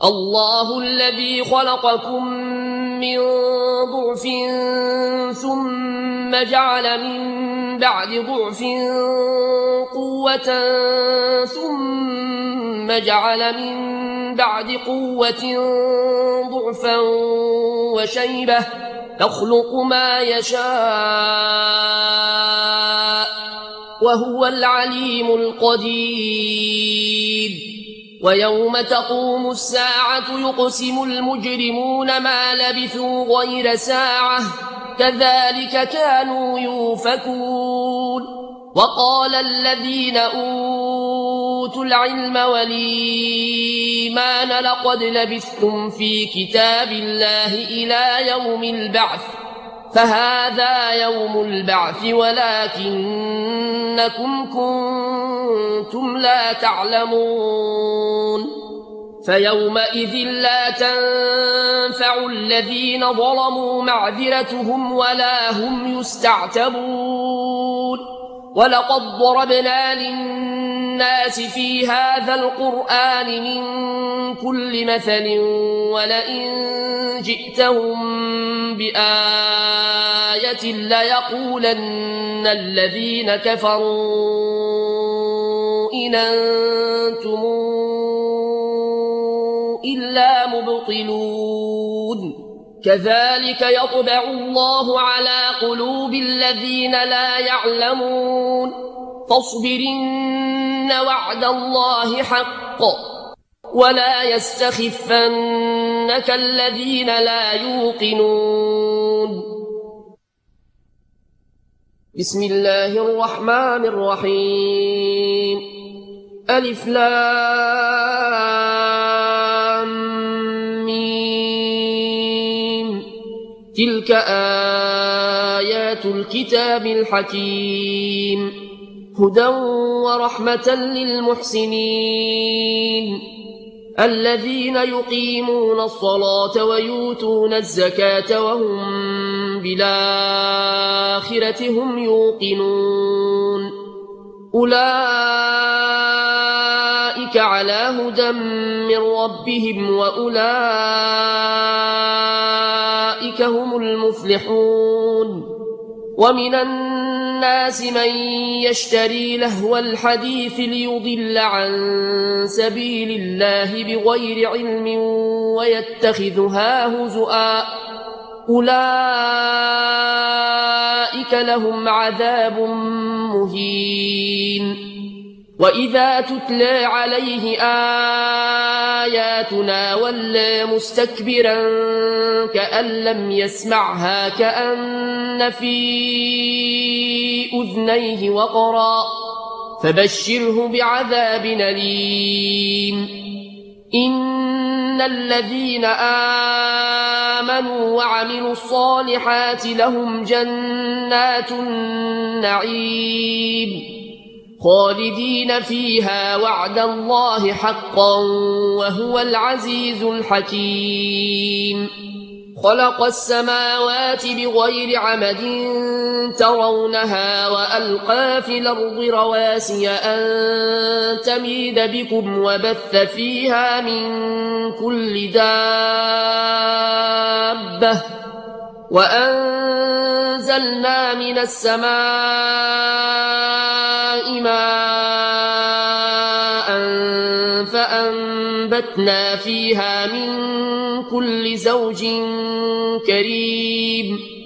الله الذي خلقكم من ضعف ثم جعل من بعد ضعف قوة ثم جعل من بعد قوة ضعفا وشيبة يخلق ما يشاء وهو العليم القدير ويوم تقوم الساعة يقسم المجرمون ما لبثوا غير ساعة كذلك كانوا يؤفكون وقال الذين أوتوا العلم والإيمان لقد لبثتم في كتاب الله إلى يوم البعث فهذا يوم البعث ولكنكم كنتم لا تعلمون فيومئذ لا تنفع الذين ظلموا معذرتهم ولا هم يستعتبون ولقد ضربنا للناس في هذا القرآن من كل مثل ولئن جئتهم بآية ليقولن الذين كفروا إن أنتم إلا مبطلون كذلك يطبع الله على قلوب الذين لا يعلمون فاصبرن وعد الله حق ولا يستخفنك الذين لا يوقنون بسم الله الرحمن الرحيم ألف لام ميم تلك آيات الكتاب الحكيم هدى ورحمة للمحسنين الذين يقيمون الصلاة ويؤتون الزكاة وهم بالآخرة هم يوقنون أولئك على هدى من ربهم وأولئك هم المفلحون ومن الناس من يشتري لهو الحديث ليضل عن سبيل الله بغير علم ويتخذها هزؤا أولئك لهم عذاب مهين وإذا تتلى عليه آياتنا ولى مستكبرا كأن لم يسمعها كأن في أذنيه وقرا فبشره بعذاب أليم إن الذين آمنوا وعملوا الصالحات لهم جنات النعيم خالدين فيها وعد الله حقا وهو العزيز الحكيم خلق السماوات بغير عمد ترونها وألقى في الأرض رواسي أن تميد بكم وبث فيها من كل دابة وأنزلنا من السماء ماء فأنبتنا فيها من كل زوج كريم